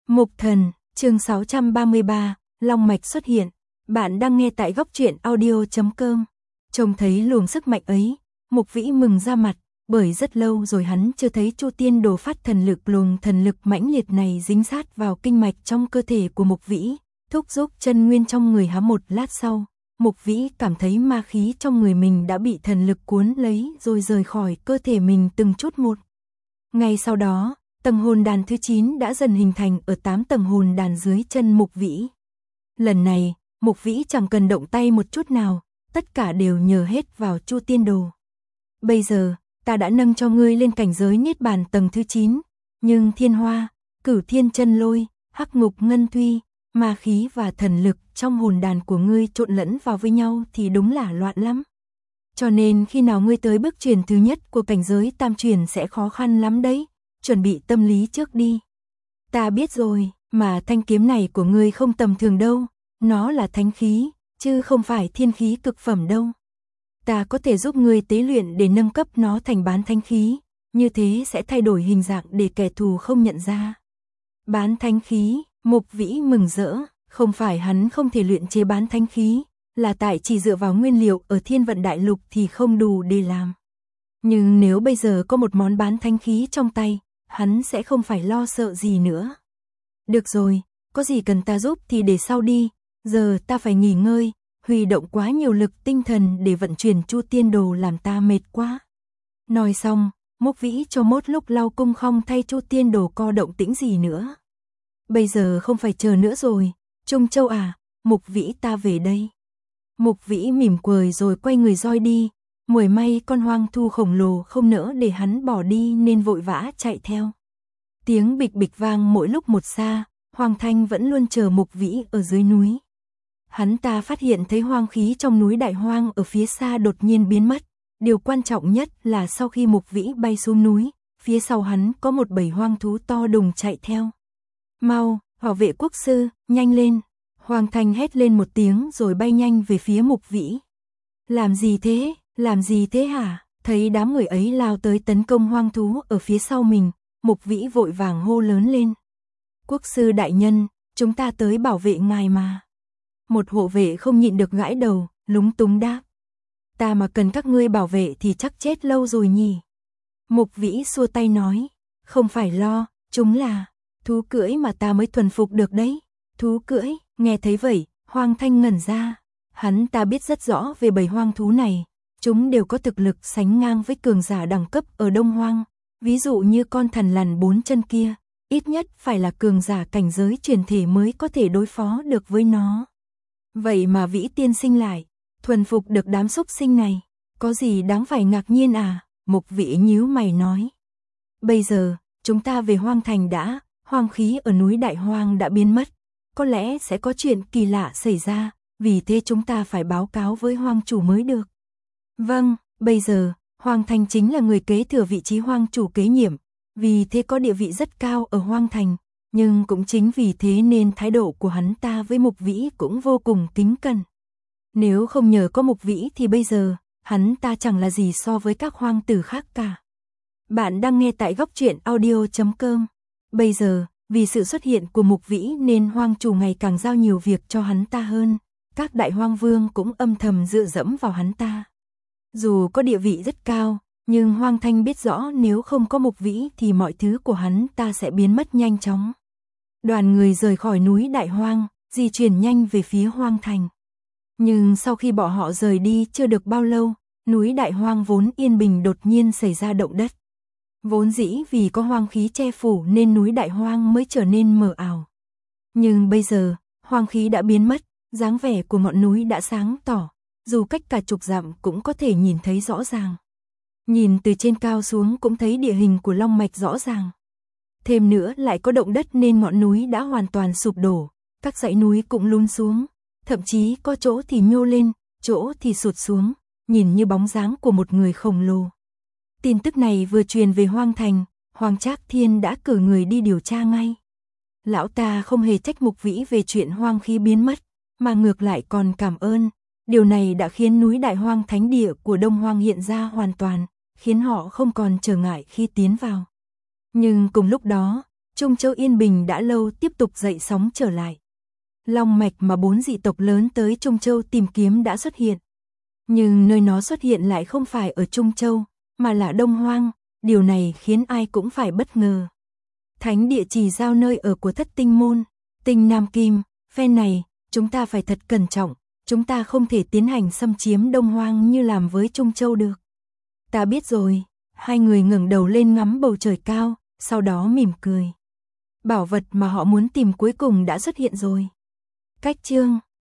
Mục Thần, chương 633, Long mạch xuất hiện. Bạn đang nghe tại góc truyện audio.com. Trông thấy luồng sức mạnh ấy, Mục Vĩ mừng ra mặt, bởi rất lâu rồi hắn chưa thấy Chu Tiên Đồ phát thần lực, luồng thần lực mãnh liệt này dính sát vào kinh mạch trong cơ thể của Mục Vĩ, thúc giục chân nguyên trong người hắn. Một lát sau, Mục Vĩ cảm thấy ma khí trong người mình đã bị thần lực cuốn lấy rồi rời khỏi cơ thể mình từng chút một. Ngay sau đó, tầng hồn đàn thứ 9 đã dần hình thành ở 8 tầng hồn đàn dưới chân Mục Vĩ. Lần này, Mục Vĩ chẳng cần động tay một chút nào, tất cả đều nhờ hết vào Chu Tiên Đồ. Bây giờ, ta đã nâng cho ngươi lên cảnh giới Niết Bàn tầng thứ 9, nhưng Thiên Hoa, Cửu Thiên Chân Lôi, Hắc Ngục Ngân Thuy, ma khí và thần lực trong hồn đàn của ngươi trộn lẫn vào với nhau thì đúng là loạn lắm. Cho nên khi nào ngươi tới bước truyền thứ nhất của cảnh giới tam truyền sẽ khó khăn lắm đấy, chuẩn bị tâm lý trước đi. Ta biết rồi, mà thanh kiếm này của ngươi không tầm thường đâu, nó là thánh khí, chứ không phải thiên khí cực phẩm đâu. Ta có thể giúp ngươi tế luyện để nâng cấp nó thành bán thánh khí, như thế sẽ thay đổi hình dạng để kẻ thù không nhận ra. Bán thánh khí, Mục Vĩ mừng rỡ, không phải hắn không thể luyện chế bán thánh khí, là tại chỉ dựa vào nguyên liệu ở Thiên Vận Đại Lục thì không đủ để làm. Nhưng nếu bây giờ có một món bán thánh khí trong tay, hắn sẽ không phải lo sợ gì nữa. Được rồi, có gì cần ta giúp thì để sau đi, giờ ta phải nghỉ ngơi, huy động quá nhiều lực tinh thần để vận chuyển Chu Tiên Đồ làm ta mệt quá. Nói xong, Mục Vĩ cho một lúc lau cung không thay Chu Tiên Đồ co động tĩnh gì nữa. Bây giờ không phải chờ nữa rồi, Trung Châu à, Mục Vĩ ta về đây. Mục Vĩ mỉm cười rồi quay người roi đi, mười may con hoang thu khổng lồ không nỡ để hắn bỏ đi nên vội vã chạy theo. Tiếng bịch bịch vang mỗi lúc một xa, Hoàng Thanh vẫn luôn chờ Mục Vĩ ở dưới núi. Hắn ta phát hiện thấy hoang khí trong núi Đại Hoang ở phía xa đột nhiên biến mất. Điều quan trọng nhất là sau khi Mục Vĩ bay xuống núi, phía sau hắn có một bầy hoang thú to đùng chạy theo. Mau, Hỏa Vệ Quốc sư, nhanh lên! Hoàng Thanh hét lên một tiếng rồi bay nhanh về phía Mục Vĩ. Làm gì thế hả? Thấy đám người ấy lao tới tấn công hoang thú ở phía sau mình, Mục Vĩ vội vàng hô lớn lên. Quốc sư đại nhân, chúng ta tới bảo vệ ngài mà. Một hộ vệ không nhịn được gãi đầu, lúng túng đáp. Ta mà cần các ngươi bảo vệ thì chắc chết lâu rồi nhỉ. Mục Vĩ xua tay nói, không phải lo, chúng là thú cưỡi mà ta mới thuần phục được đấy. Thú cưỡi, nghe thấy vậy, Hoàng Thanh ngẩn ra. Hắn ta biết rất rõ về bầy hoang thú này, chúng đều có thực lực sánh ngang với cường giả đẳng cấp ở Đông Hoang. Ví dụ như con thần lằn 4 chân kia, ít nhất phải là cường giả cảnh giới truyền thể mới có thể đối phó được với nó. Vậy mà Vĩ tiên sinh lại thuần phục được đám xúc sinh này, có gì đáng phải ngạc nhiên à? Mục Vĩ nhíu mày nói. Bây giờ, chúng ta về Hoang Thành đã, hoang khí ở núi Đại Hoang đã biến mất, có lẽ sẽ có chuyện kỳ lạ xảy ra, vì thế chúng ta phải báo cáo với Hoang chủ mới được. Vâng, bây giờ, Hoàng Thành chính là người kế thừa vị trí Hoang chủ kế nhiệm, vì thế có địa vị rất cao ở Hoang Thành, nhưng cũng chính vì thế nên thái độ của hắn ta với Mục Vĩ cũng vô cùng kính cẩn. Nếu không nhờ có Mục Vĩ thì bây giờ, hắn ta chẳng là gì so với các hoang tử khác cả. Bạn đang nghe tại góc truyện audio.com. Bây giờ, vì sự xuất hiện của Mục Vĩ nên Hoang chủ ngày càng giao nhiều việc cho hắn ta hơn, các đại hoang vương cũng âm thầm dựa dẫm vào hắn ta. Dù có địa vị rất cao, nhưng Hoàng Thanh biết rõ nếu không có Mục Vĩ thì mọi thứ của hắn ta sẽ biến mất nhanh chóng. Đoàn người rời khỏi núi Đại Hoang, di chuyển nhanh về phía Hoang Thành. Nhưng sau khi bọn họ rời đi chưa được bao lâu, núi Đại Hoang vốn yên bình đột nhiên xảy ra động đất. Vốn dĩ vì có hoang khí che phủ nên núi Đại Hoang mới trở nên mờ ảo. Nhưng bây giờ, hoang khí đã biến mất, dáng vẻ của ngọn núi đã sáng tỏ, dù cách cả chục dặm cũng có thể nhìn thấy rõ ràng. Nhìn từ trên cao xuống cũng thấy địa hình của Long mạch rõ ràng. Thêm nữa lại có động đất nên ngọn núi đã hoàn toàn sụp đổ, các dãy núi cũng lún xuống, thậm chí có chỗ thì nhô lên, chỗ thì sụt xuống, nhìn như bóng dáng của một người khổng lồ. Tin tức này vừa truyền về Hoang Thành, Hoàng Trác Thiên đã cử người đi điều tra ngay. Lão ta không hề trách Mục Vĩ về chuyện hoang khí biến mất, mà ngược lại còn cảm ơn. Điều này đã khiến núi Đại Hoang thánh địa của Đông Hoang hiện ra hoàn toàn, khiến họ không còn trở ngại khi tiến vào. Nhưng cùng lúc đó, Trung Châu yên bình đã lâu tiếp tục dậy sóng trở lại. Long mạch mà 4 dị tộc lớn tới Trung Châu tìm kiếm đã xuất hiện. Nhưng nơi nó xuất hiện lại không phải ở Trung Châu, mà là Đông Hoang, điều này khiến ai cũng phải bất ngờ. Thánh địa chỉ giao nơi ở của Thất Tinh Môn, Tinh Nam Kim, phe này, chúng ta phải thật cẩn trọng, chúng ta không thể tiến hành xâm chiếm Đông Hoang như làm với Trung Châu được. Ta biết rồi, hai người ngẩng đầu lên ngắm bầu trời cao, sau đó mỉm cười. Bảo vật mà họ muốn tìm cuối cùng đã xuất hiện rồi. Cách chương